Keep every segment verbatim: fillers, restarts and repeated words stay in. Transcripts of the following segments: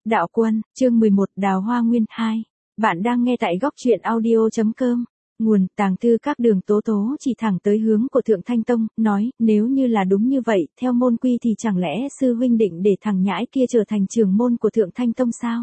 Đạo Quân, chương mười một, Đào Hoa Nguyên hai. Bạn đang nghe tại góc truyện audio chấm com. Nguồn, tàng thư các Đường Tố Tố chỉ thẳng tới hướng của Thượng Thanh Tông, nói, nếu như là đúng như vậy, theo môn quy thì chẳng lẽ sư huynh định để thằng nhãi kia trở thành trưởng môn của Thượng Thanh Tông sao?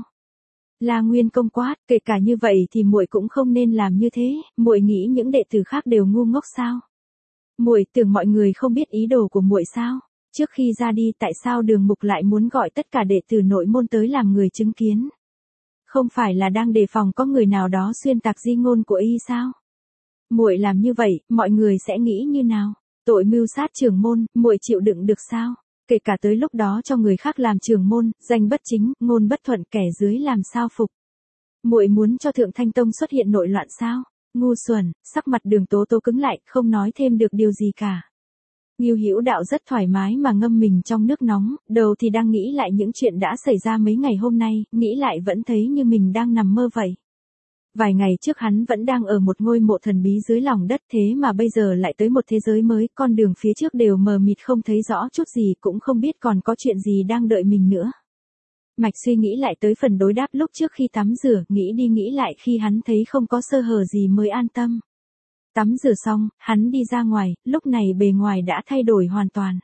La Nguyên Công quát, kể cả như vậy thì muội cũng không nên làm như thế, muội nghĩ những đệ tử khác đều ngu ngốc sao? Muội tưởng mọi người không biết ý đồ của muội sao? Trước khi ra đi tại sao Đường Mục lại muốn gọi tất cả đệ tử nội môn tới làm người chứng kiến? Không phải là đang đề phòng có người nào đó xuyên tạc di ngôn của y sao? Muội làm như vậy, mọi người sẽ nghĩ như nào? Tội mưu sát trưởng môn, muội chịu đựng được sao? Kể cả tới lúc đó cho người khác làm trưởng môn, danh bất chính, ngôn bất thuận, kẻ dưới làm sao phục? Muội muốn cho Thượng Thanh Tông xuất hiện nội loạn sao? Ngu xuẩn, sắc mặt Đường Tố Tố cứng lại, không nói thêm được điều gì cả. Ngưu Hữu Đạo rất thoải mái mà ngâm mình trong nước nóng, đầu thì đang nghĩ lại những chuyện đã xảy ra mấy ngày hôm nay, nghĩ lại vẫn thấy như mình đang nằm mơ vậy. Vài ngày trước hắn vẫn đang ở một ngôi mộ thần bí dưới lòng đất, thế mà bây giờ lại tới một thế giới mới, con đường phía trước đều mờ mịt không thấy rõ chút gì, cũng không biết còn có chuyện gì đang đợi mình nữa. Mạch suy nghĩ lại tới phần đối đáp lúc trước khi tắm rửa, nghĩ đi nghĩ lại khi hắn thấy không có sơ hở gì mới an tâm. Tắm rửa xong, hắn đi ra ngoài, lúc này bề ngoài đã thay đổi hoàn toàn.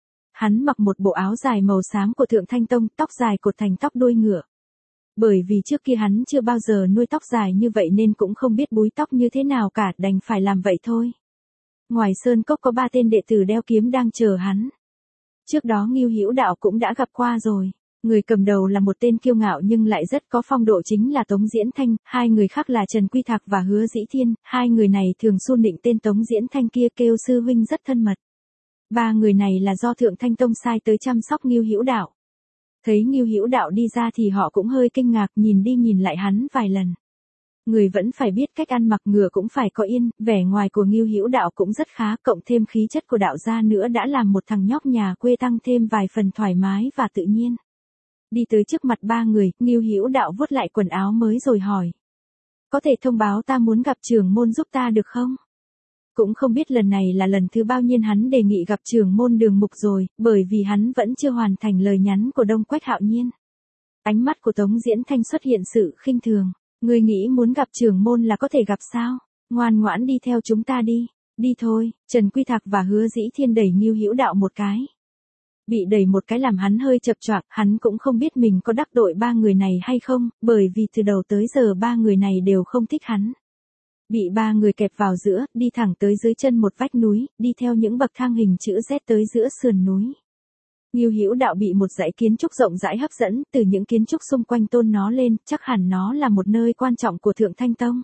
Hắn mặc một bộ áo dài màu xám của Thượng Thanh Tông, tóc dài cột thành tóc đuôi ngựa. Bởi vì trước kia hắn chưa bao giờ nuôi tóc dài như vậy nên cũng không biết búi tóc như thế nào cả, đành phải làm vậy thôi. Ngoài sơn cốc có ba tên đệ tử đeo kiếm đang chờ hắn. Trước đó Ngưu Hữu Đạo cũng đã gặp qua rồi. Người cầm đầu là một tên kiêu ngạo nhưng lại rất có phong độ chính là Tống Diễn Thanh, hai người khác là Trần Quy Thạc và Hứa Dĩ Thiên, hai người này thường xu nịnh tên Tống Diễn Thanh kia kêu sư huynh rất thân mật. Ba người này là do Thượng Thanh Tông sai tới chăm sóc Ngưu Hữu Đạo. Thấy Ngưu Hữu Đạo đi ra thì họ cũng hơi kinh ngạc, nhìn đi nhìn lại hắn vài lần. Người vẫn phải biết cách ăn mặc, ngựa cũng phải có yên, vẻ ngoài của Ngưu Hữu Đạo cũng rất khá, cộng thêm khí chất của đạo gia nữa đã làm một thằng nhóc nhà quê tăng thêm vài phần thoải mái và tự nhiên. Đi tới trước mặt ba người, Ngưu Hữu Đạo vuốt lại quần áo mới rồi hỏi. Có thể thông báo ta muốn gặp trưởng môn giúp ta được không? Cũng không biết lần này là lần thứ bao nhiêu hắn đề nghị gặp trưởng môn Đường Mục rồi, bởi vì hắn vẫn chưa hoàn thành lời nhắn của Đông Quách Hạo Nhiên. Ánh mắt của Tống Diễn Thanh xuất hiện sự khinh thường. Ngươi nghĩ muốn gặp trưởng môn là có thể gặp sao? Ngoan ngoãn đi theo chúng ta đi. Đi thôi. Trần Quy Thạc và Hứa Dĩ Thiên đẩy Ngưu Hữu Đạo một cái. Bị đẩy một cái làm hắn hơi chập choạng, hắn cũng không biết mình có đắc tội ba người này hay không, bởi vì từ đầu tới giờ ba người này đều không thích hắn. Bị ba người kẹp vào giữa, đi thẳng tới dưới chân một vách núi, đi theo những bậc thang hình chữ Z tới giữa sườn núi. Ngưu Hữu Đạo bị một dãy kiến trúc rộng rãi hấp dẫn, từ những kiến trúc xung quanh tôn nó lên, chắc hẳn nó là một nơi quan trọng của Thượng Thanh Tông.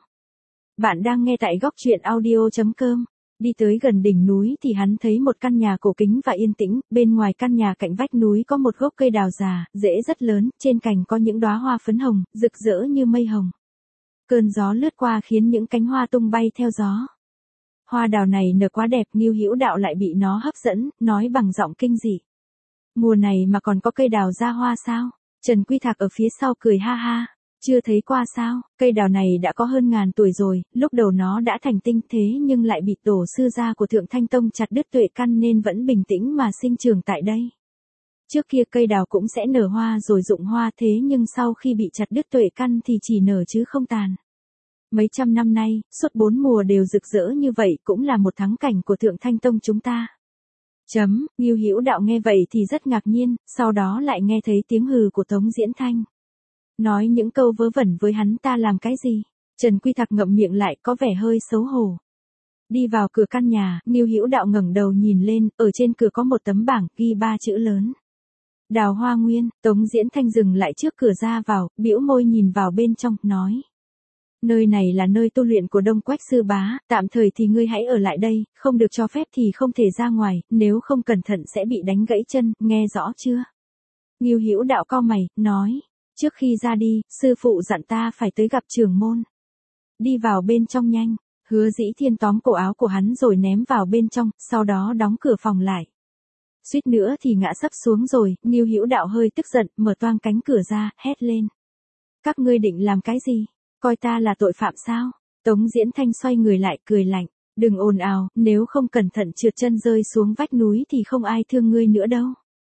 Bạn đang nghe tại góc truyện audio chấm com. Đi tới gần đỉnh núi thì hắn thấy một căn nhà cổ kính và yên tĩnh, bên ngoài căn nhà cạnh vách núi có một gốc cây đào già, rễ rất lớn, trên cành có những đóa hoa phấn hồng, rực rỡ như mây hồng. Cơn gió lướt qua khiến những cánh hoa tung bay theo gió. Hoa đào này nở quá đẹp, Ngưu Hữu Đạo lại bị nó hấp dẫn, nói bằng giọng kinh dị. Mùa này mà còn có cây đào ra hoa sao? Trần Quy Thạc ở phía sau cười ha ha. Chưa thấy qua sao? Cây đào này đã có hơn ngàn tuổi rồi, lúc đầu nó đã thành tinh thế nhưng lại bị tổ sư gia của Thượng Thanh Tông chặt đứt tuệ căn nên vẫn bình tĩnh mà sinh trưởng tại đây. Trước kia cây đào cũng sẽ nở hoa rồi rụng hoa thế nhưng sau khi bị chặt đứt tuệ căn thì chỉ nở chứ không tàn. Mấy trăm năm nay, suốt bốn mùa đều rực rỡ như vậy cũng là một thắng cảnh của Thượng Thanh Tông chúng ta. Chấm, Ngưu Hữu Đạo nghe vậy thì rất ngạc nhiên, sau đó lại nghe thấy tiếng hừ của Tống Diễn Thanh. Nói những câu vớ vẩn với hắn ta làm cái gì? Trần Quy Thạc ngậm miệng lại có vẻ hơi xấu hổ. Đi vào cửa căn nhà, Ngưu Hữu Đạo ngẩng đầu nhìn lên, ở trên cửa có một tấm bảng ghi ba chữ lớn. Đào Hoa Nguyên. Tống Diễn Thanh dừng lại trước cửa ra vào, bĩu môi nhìn vào bên trong, nói. Nơi này là nơi tu luyện của Đông Quách sư bá, tạm thời thì ngươi hãy ở lại đây, không được cho phép thì không thể ra ngoài, nếu không cẩn thận sẽ bị đánh gãy chân, nghe rõ chưa? Ngưu Hữu Đạo cau mày, nói. Trước khi ra đi, sư phụ dặn ta phải tới gặp trưởng môn. Đi vào bên trong nhanh. Hứa Dĩ Thiên tóm cổ áo của hắn rồi ném vào bên trong, sau đó đóng cửa phòng lại. Suýt nữa thì ngã sấp xuống rồi, Ngưu Hữu Đạo hơi tức giận, mở toang cánh cửa ra, hét lên. Các ngươi định làm cái gì? Coi ta là tội phạm sao? Tống Diễn Thanh xoay người lại, cười lạnh. Đừng ồn ào, nếu không cẩn thận trượt chân rơi xuống vách núi thì không ai thương ngươi nữa đâu.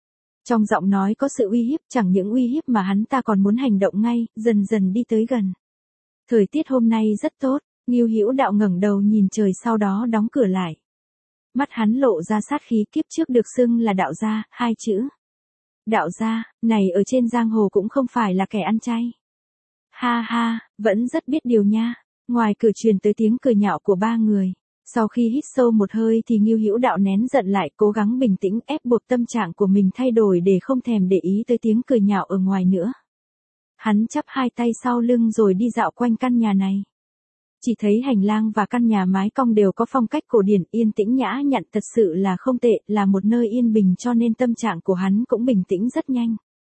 Trong giọng nói có sự uy hiếp, chẳng những uy hiếp mà hắn ta còn muốn hành động ngay, dần dần đi tới gần. Thời tiết hôm nay rất tốt, Ngưu Hữu Đạo ngẩng đầu nhìn trời sau đó đóng cửa lại. Mắt hắn lộ ra sát khí, kiếp trước được xưng là đạo gia, hai chữ. Đạo gia, này ở trên giang hồ cũng không phải là kẻ ăn chay. Ha ha, vẫn rất biết điều nha. Ngoài cửa truyền tới tiếng cười nhạo của ba người. Sau khi hít sâu một hơi thì Ngưu Hữu Đạo nén giận lại, cố gắng bình tĩnh ép buộc tâm trạng của mình thay đổi để không thèm để ý tới tiếng cười nhạo ở ngoài nữa. Hắn chắp hai tay sau lưng rồi đi dạo quanh căn nhà này. Chỉ thấy hành lang và căn nhà mái cong đều có phong cách cổ điển, yên tĩnh nhã nhặn, thật sự là không tệ, là một nơi yên bình cho nên tâm trạng của hắn cũng bình tĩnh rất nhanh.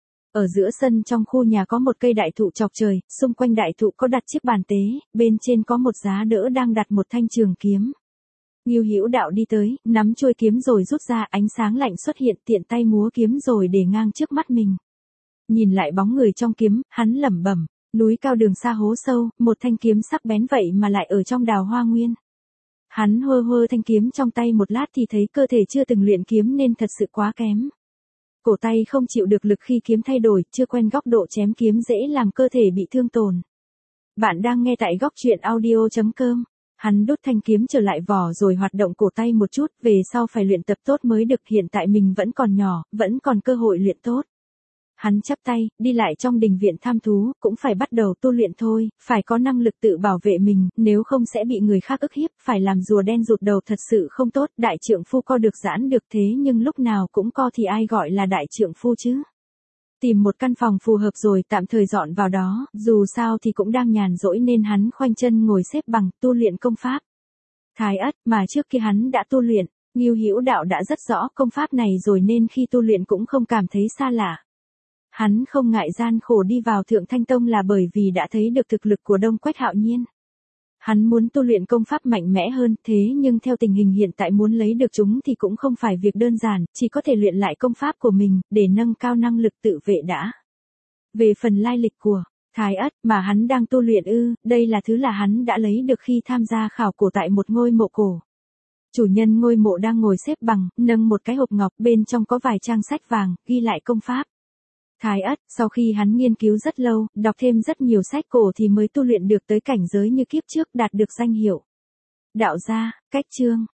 Ở giữa sân trong khu nhà có một cây đại thụ chọc trời, xung quanh đại thụ có đặt chiếc bàn tế, bên trên có một giá đỡ đang đặt một thanh trường kiếm. Ngưu Hữu Đạo đi tới, nắm chuôi kiếm rồi rút ra, ánh sáng lạnh xuất hiện, tiện tay múa kiếm rồi để ngang trước mắt mình. Nhìn lại bóng người trong kiếm, hắn lẩm bẩm, núi cao đường xa hố sâu, một thanh kiếm sắc bén vậy mà lại ở trong Đào Hoa Nguyên. Hắn hơ hơ thanh kiếm trong tay một lát thì thấy cơ thể chưa từng luyện kiếm nên thật sự quá kém. Cổ tay không chịu được lực khi kiếm thay đổi, chưa quen góc độ chém kiếm dễ làm cơ thể bị thương tổn. Bạn đang nghe tại góc truyện audio chấm com. Hắn đút thanh kiếm trở lại vỏ rồi hoạt động cổ tay một chút, về sau phải luyện tập tốt mới được, hiện tại mình vẫn còn nhỏ, vẫn còn cơ hội luyện tốt. Hắn chắp tay, đi lại trong đình viện tham thú, cũng phải bắt đầu tu luyện thôi, phải có năng lực tự bảo vệ mình, nếu không sẽ bị người khác ức hiếp, phải làm rùa đen rụt đầu thật sự không tốt, đại trượng phu co được giãn được thế nhưng lúc nào cũng co thì ai gọi là đại trượng phu chứ. Tìm một căn phòng phù hợp rồi tạm thời dọn vào đó, dù sao thì cũng đang nhàn rỗi nên hắn khoanh chân ngồi xếp bằng, tu luyện công pháp. Thái ất, mà trước khi hắn đã tu luyện, Ngưu Hữu Đạo đã rất rõ công pháp này rồi nên khi tu luyện cũng không cảm thấy xa lạ. Hắn không ngại gian khổ đi vào Thượng Thanh Tông là bởi vì đã thấy được thực lực của Đông Quách Hạo Nhiên. Hắn muốn tu luyện công pháp mạnh mẽ hơn, thế nhưng theo tình hình hiện tại muốn lấy được chúng thì cũng không phải việc đơn giản, chỉ có thể luyện lại công pháp của mình, để nâng cao năng lực tự vệ đã. Về phần lai lịch của Thái ất mà hắn đang tu luyện ư, đây là thứ là hắn đã lấy được khi tham gia khảo cổ tại một ngôi mộ cổ. Chủ nhân ngôi mộ đang ngồi xếp bằng, nâng một cái hộp ngọc, bên trong có vài trang sách vàng, ghi lại công pháp. Thái ất, sau khi hắn nghiên cứu rất lâu, đọc thêm rất nhiều sách cổ thì mới tu luyện được tới cảnh giới như kiếp trước, đạt được danh hiệu đạo gia. Cách chương